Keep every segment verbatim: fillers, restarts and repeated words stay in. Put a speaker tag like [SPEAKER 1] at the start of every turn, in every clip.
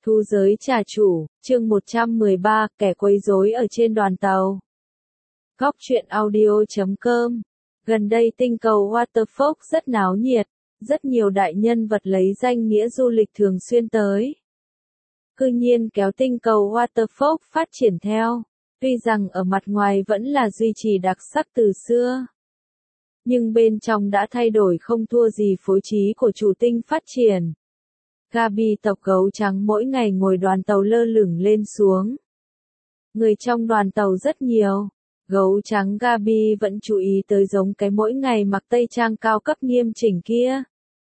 [SPEAKER 1] Thu giới trà chủ, chương một trăm mười ba, kẻ quấy rối ở trên đoàn tàu. Góc truyện audio chấm com. Gần đây tinh cầu Waterford rất náo nhiệt, rất nhiều đại nhân vật lấy danh nghĩa du lịch thường xuyên tới. Cư nhiên kéo tinh cầu Waterford phát triển theo, tuy rằng ở mặt ngoài vẫn là duy trì đặc sắc từ xưa. Nhưng bên trong đã thay đổi không thua gì phối trí của chủ tinh phát triển. Gabi tộc gấu trắng mỗi ngày ngồi đoàn tàu lơ lửng lên xuống. Người trong đoàn tàu rất nhiều. Gấu trắng Gabi vẫn chú ý tới giống cái mỗi ngày mặc tây trang cao cấp nghiêm chỉnh kia.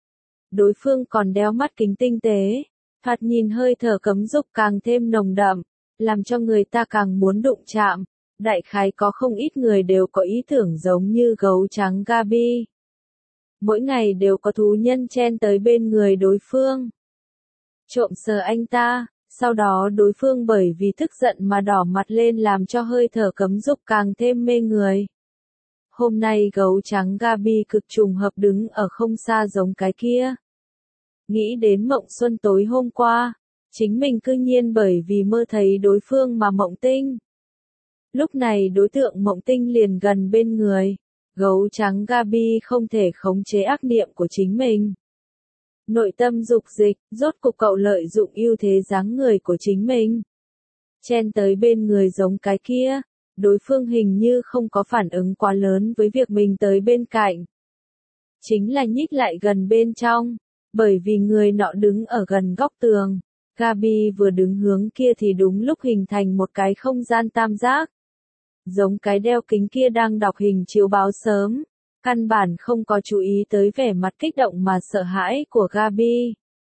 [SPEAKER 1] Đối phương còn đeo mắt kính tinh tế, thoạt nhìn hơi thở cấm dục càng thêm nồng đậm, làm cho người ta càng muốn đụng chạm. Đại khái có không ít người đều có ý tưởng giống như gấu trắng Gabi. Mỗi ngày đều có thú nhân chen tới bên người đối phương. Trộm sờ anh ta, sau đó đối phương bởi vì tức giận mà đỏ mặt lên làm cho hơi thở cấm dục càng thêm mê người. Hôm nay gấu trắng Gabi cực trùng hợp đứng ở không xa giống cái kia. Nghĩ đến mộng xuân tối hôm qua, chính mình cư nhiên bởi vì mơ thấy đối phương mà mộng tinh. Lúc này đối tượng mộng tinh liền gần bên người, gấu trắng Gabi không thể khống chế ác niệm của chính mình. Nội tâm dục dịch, rốt cục cậu lợi dụng ưu thế dáng người của chính mình. Chen tới bên người giống cái kia, đối phương hình như không có phản ứng quá lớn với việc mình tới bên cạnh. Chính là nhích lại gần bên trong, bởi vì người nọ đứng ở gần góc tường. Gabi vừa đứng hướng kia thì đúng lúc hình thành một cái không gian tam giác. Giống cái đeo kính kia đang đọc hình chiếu báo sớm. Căn bản không có chú ý tới vẻ mặt kích động mà sợ hãi của Gabi.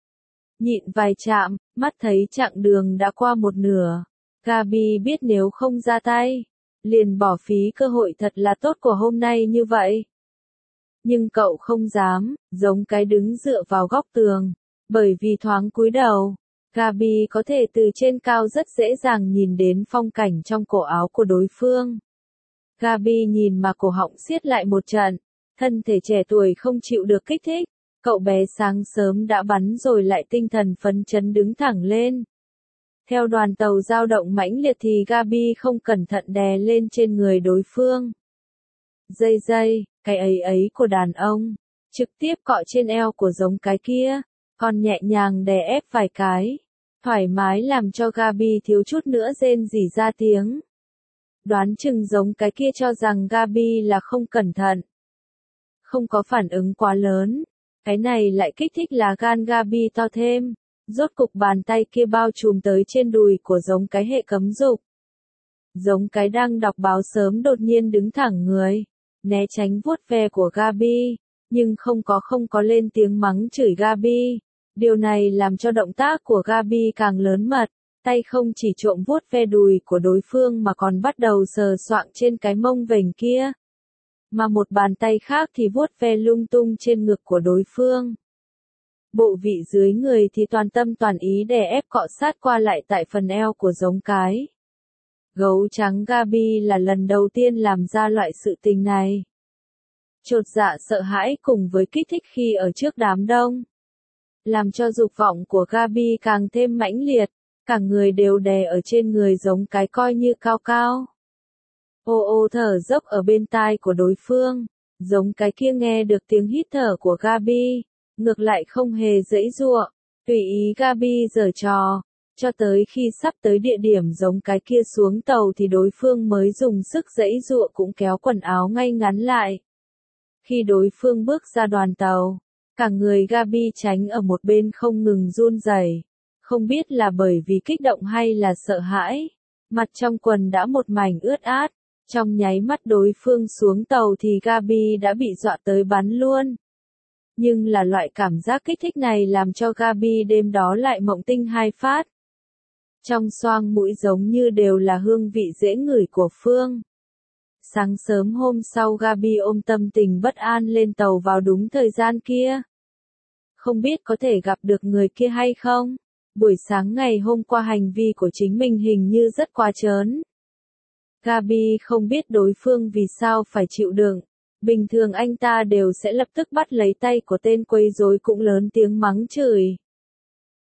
[SPEAKER 1] Nhịn vài chạm, mắt thấy chặng đường đã qua một nửa. Gabi biết nếu không ra tay, liền bỏ phí cơ hội thật là tốt của hôm nay như vậy. Nhưng cậu không dám, giống cái đứng dựa vào góc tường, bởi vì thoáng cúi đầu, Gabi có thể từ trên cao rất dễ dàng nhìn đến phong cảnh trong cổ áo của đối phương. Gabi nhìn mà cổ họng siết lại một trận, thân thể trẻ tuổi không chịu được kích thích, cậu bé sáng sớm đã bắn rồi lại tinh thần phấn chấn đứng thẳng lên. Theo đoàn tàu dao động mãnh liệt thì Gabi không cẩn thận đè lên trên người đối phương. Dây dây, cái ấy ấy của đàn ông, trực tiếp cọ trên eo của giống cái kia, còn nhẹ nhàng đè ép vài cái, thoải mái làm cho Gabi thiếu chút nữa rên rỉ ra tiếng. Đoán chừng giống cái kia cho rằng Gabi là không cẩn thận. Không có phản ứng quá lớn. Cái này lại kích thích là gan Gabi to thêm. Rốt cục bàn tay kia bao trùm tới trên đùi của giống cái hệ cấm dục. Giống cái đang đọc báo sớm đột nhiên đứng thẳng người. Né tránh vuốt ve của Gabi. Nhưng không có không có lên tiếng mắng chửi Gabi. Điều này làm cho động tác của Gabi càng lớn mật. Tay không chỉ trộm vuốt ve đùi của đối phương mà còn bắt đầu sờ soạng trên cái mông vểnh kia. Mà một bàn tay khác thì vuốt ve lung tung trên ngực của đối phương. Bộ vị dưới người thì toàn tâm toàn ý đè ép cọ sát qua lại tại phần eo của giống cái. Gấu trắng Gabi là lần đầu tiên làm ra loại sự tình này. Chột dạ sợ hãi cùng với kích thích khi ở trước đám đông. Làm cho dục vọng của Gabi càng thêm mãnh liệt. Cả người đều đè ở trên người giống cái coi như cao cao. Ô ô thở dốc ở bên tai của đối phương. Giống cái kia nghe được tiếng hít thở của Gabi. Ngược lại không hề giãy giụa. Tùy ý Gabi giở trò. Cho tới khi sắp tới địa điểm giống cái kia xuống tàu thì đối phương mới dùng sức giãy giụa cũng kéo quần áo ngay ngắn lại. Khi đối phương bước ra đoàn tàu. Cả người Gabi tránh ở một bên không ngừng run rẩy. Không biết là bởi vì kích động hay là sợ hãi. Mặt trong quần đã một mảnh ướt át. Trong nháy mắt đối phương xuống tàu thì Gabi đã bị dọa tới bắn luôn. Nhưng là loại cảm giác kích thích này làm cho Gabi đêm đó lại mộng tinh hai phát. Trong xoang mũi giống như đều là hương vị dễ ngửi của Phương. Sáng sớm hôm sau Gabi ôm tâm tình bất an lên tàu vào đúng thời gian kia. Không biết có thể gặp được người kia hay không? Buổi sáng ngày hôm qua hành vi của chính mình hình như rất quá trớn. Gabi không biết đối phương vì sao phải chịu đựng. Bình thường anh ta đều sẽ lập tức bắt lấy tay của tên quấy rối cũng lớn tiếng mắng chửi.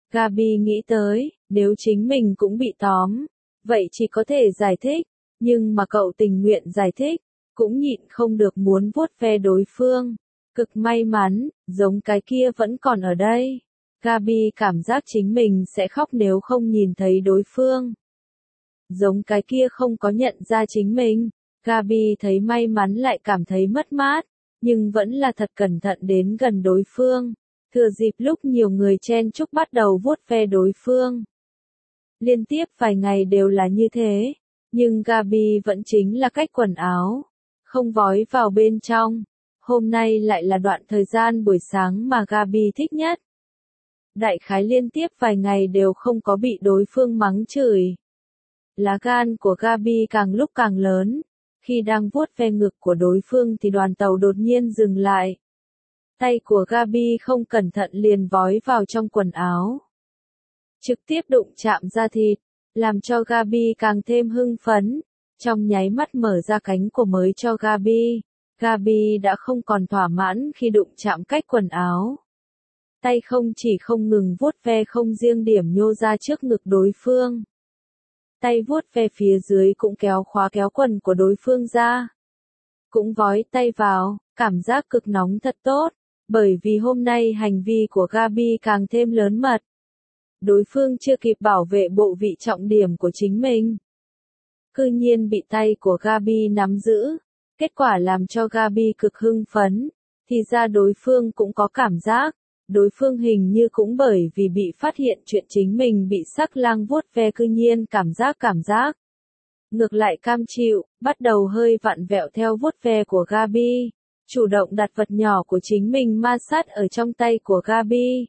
[SPEAKER 1] Gabi nghĩ tới, nếu chính mình cũng bị tóm, vậy chỉ có thể giải thích, nhưng mà cậu tình nguyện giải thích, cũng nhịn không được muốn vuốt ve đối phương. Cực may mắn, giống cái kia vẫn còn ở đây. Gabi cảm giác chính mình sẽ khóc nếu không nhìn thấy đối phương. Giống cái kia không có nhận ra chính mình. Gabi thấy may mắn lại cảm thấy mất mát, nhưng vẫn là thật cẩn thận đến gần đối phương. Thừa dịp lúc nhiều người chen chúc bắt đầu vuốt ve đối phương. Liên tiếp vài ngày đều là như thế, nhưng Gabi vẫn chính là cách quần áo, không vói vào bên trong. Hôm nay lại là đoạn thời gian buổi sáng mà Gabi thích nhất. Đại khái liên tiếp vài ngày đều không có bị đối phương mắng chửi. Lá gan của Gabi càng lúc càng lớn. Khi đang vuốt ve ngực của đối phương thì đoàn tàu đột nhiên dừng lại. Tay của Gabi không cẩn thận liền vói vào trong quần áo. Trực tiếp đụng chạm da thịt, làm cho Gabi càng thêm hưng phấn. Trong nháy mắt mở ra cánh của mới cho Gabi. Gabi đã không còn thỏa mãn khi đụng chạm cách quần áo. Tay không chỉ không ngừng vuốt ve không riêng điểm nhô ra trước ngực đối phương. Tay vuốt ve phía dưới cũng kéo khóa kéo quần của đối phương ra. Cũng vói tay vào, cảm giác cực nóng thật tốt, bởi vì hôm nay hành vi của Gabi càng thêm lớn mật. Đối phương chưa kịp bảo vệ bộ vị trọng điểm của chính mình. Cư nhiên bị tay của Gabi nắm giữ, kết quả làm cho Gabi cực hưng phấn, thì ra đối phương cũng có cảm giác. Đối phương hình như cũng bởi vì bị phát hiện chuyện chính mình bị sắc lang vuốt ve cư nhiên cảm giác cảm giác. Ngược lại cam chịu, bắt đầu hơi vặn vẹo theo vuốt ve của Gabi, chủ động đặt vật nhỏ của chính mình ma sát ở trong tay của Gabi.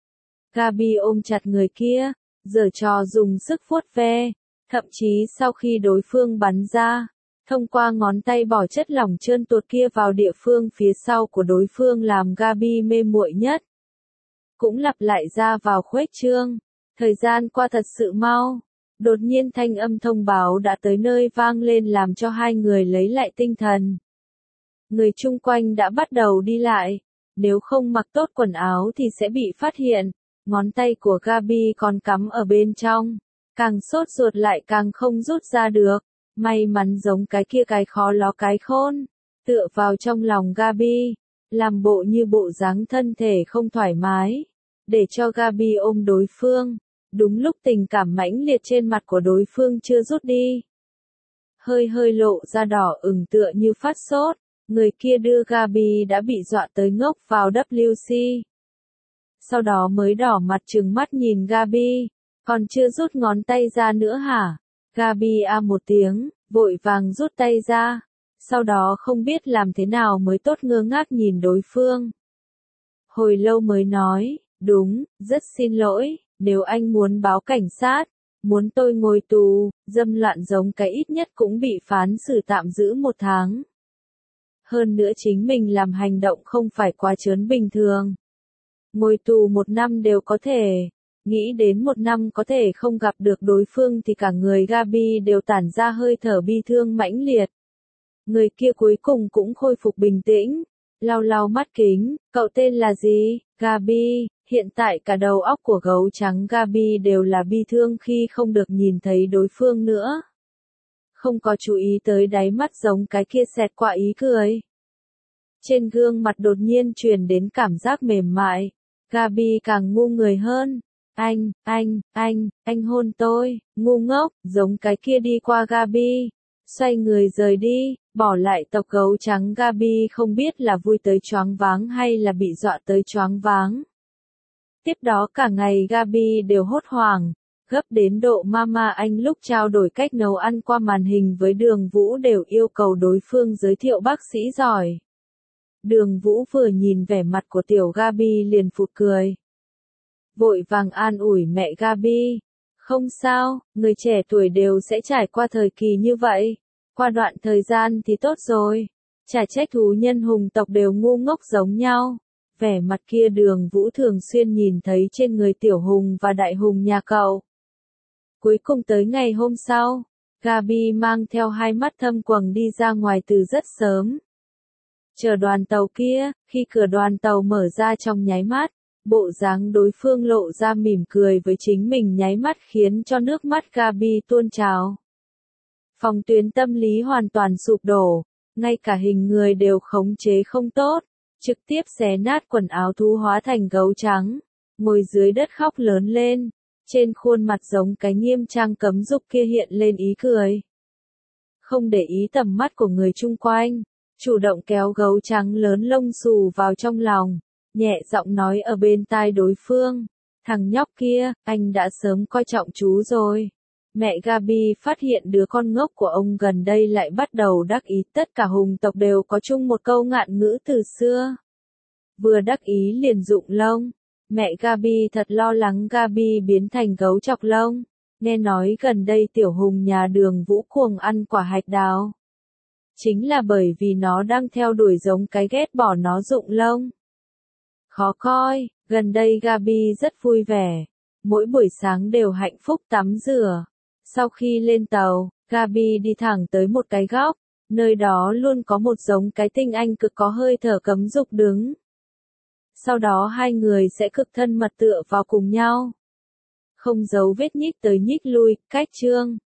[SPEAKER 1] Gabi ôm chặt người kia, giở trò dùng sức vuốt ve, thậm chí sau khi đối phương bắn ra, thông qua ngón tay bỏ chất lỏng trơn tuột kia vào địa phương phía sau của đối phương làm Gabi mê muội nhất. Cũng lặp lại ra vào khuếch trương. Thời gian qua thật sự mau. Đột nhiên thanh âm thông báo đã tới nơi vang lên làm cho hai người lấy lại tinh thần. Người chung quanh đã bắt đầu đi lại. Nếu không mặc tốt quần áo thì sẽ bị phát hiện. Ngón tay của Gabi còn cắm ở bên trong. Càng sốt ruột lại càng không rút ra được. May mắn giống cái kia cái khó ló cái khôn. Tựa vào trong lòng Gabi. Làm bộ như bộ dáng thân thể không thoải mái. Để cho Gabi ôm đối phương. Đúng lúc tình cảm mãnh liệt trên mặt của đối phương chưa rút đi. Hơi hơi lộ ra đỏ ửng tựa như phát sốt. Người kia đưa Gabi đã bị dọa tới ngốc vào W C. Sau đó mới đỏ mặt trừng mắt nhìn Gabi. Còn chưa rút ngón tay ra nữa hả? Gabi a một tiếng, vội vàng rút tay ra. Sau đó không biết làm thế nào mới tốt ngơ ngác nhìn đối phương. Hồi lâu mới nói, đúng, rất xin lỗi, nếu anh muốn báo cảnh sát, muốn tôi ngồi tù, dâm loạn giống cái ít nhất cũng bị phán xử tạm giữ một tháng. Hơn nữa chính mình làm hành động không phải quá trớn bình thường. Ngồi tù một năm đều có thể. Nghĩ đến một năm có thể không gặp được đối phương thì cả người Gabi đều tản ra hơi thở bi thương mãnh liệt. Người kia cuối cùng cũng khôi phục bình tĩnh, lau lau mắt kính, cậu tên là gì? Gabi, hiện tại cả đầu óc của gấu trắng Gabi đều là bi thương khi không được nhìn thấy đối phương nữa. Không có chú ý tới đáy mắt giống cái kia xẹt qua ý cười. Trên gương mặt đột nhiên truyền đến cảm giác mềm mại, Gabi càng ngu người hơn. Anh, anh, anh, anh hôn tôi, ngu ngốc, giống cái kia đi qua Gabi. Xoay người rời đi, bỏ lại tộc gấu trắng Gabi không biết là vui tới choáng váng hay là bị dọa tới choáng váng. Tiếp đó cả ngày Gabi đều hốt hoảng, gấp đến độ mama anh lúc trao đổi cách nấu ăn qua màn hình với Đường Vũ đều yêu cầu đối phương giới thiệu bác sĩ giỏi. Đường Vũ vừa nhìn vẻ mặt của tiểu Gabi liền phụt cười. Vội vàng an ủi mẹ Gabi. Không sao, người trẻ tuổi đều sẽ trải qua thời kỳ như vậy. Qua đoạn thời gian thì tốt rồi. Chả trách thú nhân hùng tộc đều ngu ngốc giống nhau. Vẻ mặt kia Đường Vũ thường xuyên nhìn thấy trên người tiểu hùng và đại hùng nhà cậu. Cuối cùng tới ngày hôm sau, Gabi mang theo hai mắt thâm quầng đi ra ngoài từ rất sớm. Chờ đoàn tàu kia, khi cửa đoàn tàu mở ra trong nháy mắt, Bộ dáng đối phương lộ ra mỉm cười với chính mình nháy mắt khiến cho nước mắt Gabi tuôn trào. Phòng tuyến tâm lý hoàn toàn sụp đổ, ngay cả hình người đều khống chế không tốt, trực tiếp xé nát quần áo thú hóa thành gấu trắng, ngồi dưới đất khóc lớn lên, trên khuôn mặt giống cái nghiêm trang cấm dục kia hiện lên ý cười. Không để ý tầm mắt của người chung quanh, chủ động kéo gấu trắng lớn lông xù vào trong lòng, nhẹ giọng nói ở bên tai đối phương, thằng nhóc kia, anh đã sớm coi trọng chú rồi. Mẹ Gabi phát hiện đứa con ngốc của ông gần đây lại bắt đầu đắc ý, tất cả hùng tộc đều có chung một câu ngạn ngữ từ xưa. Vừa đắc ý liền rụng lông, mẹ Gabi thật lo lắng Gabi biến thành gấu chọc lông, nghe nói gần đây tiểu hùng nhà Đường Vũ cuồng ăn quả hạch đào. Chính là bởi vì nó đang theo đuổi giống cái ghét bỏ nó rụng lông. Khó coi, gần đây Gabi rất vui vẻ, mỗi buổi sáng đều hạnh phúc tắm rửa. Sau khi lên tàu, Gabi đi thẳng tới một cái góc, nơi đó luôn có một giống cái tinh anh cực có hơi thở cấm dục đứng. Sau đó hai người sẽ cực thân mật tựa vào cùng nhau. Không giấu vết nhích tới nhích lui, cách chương.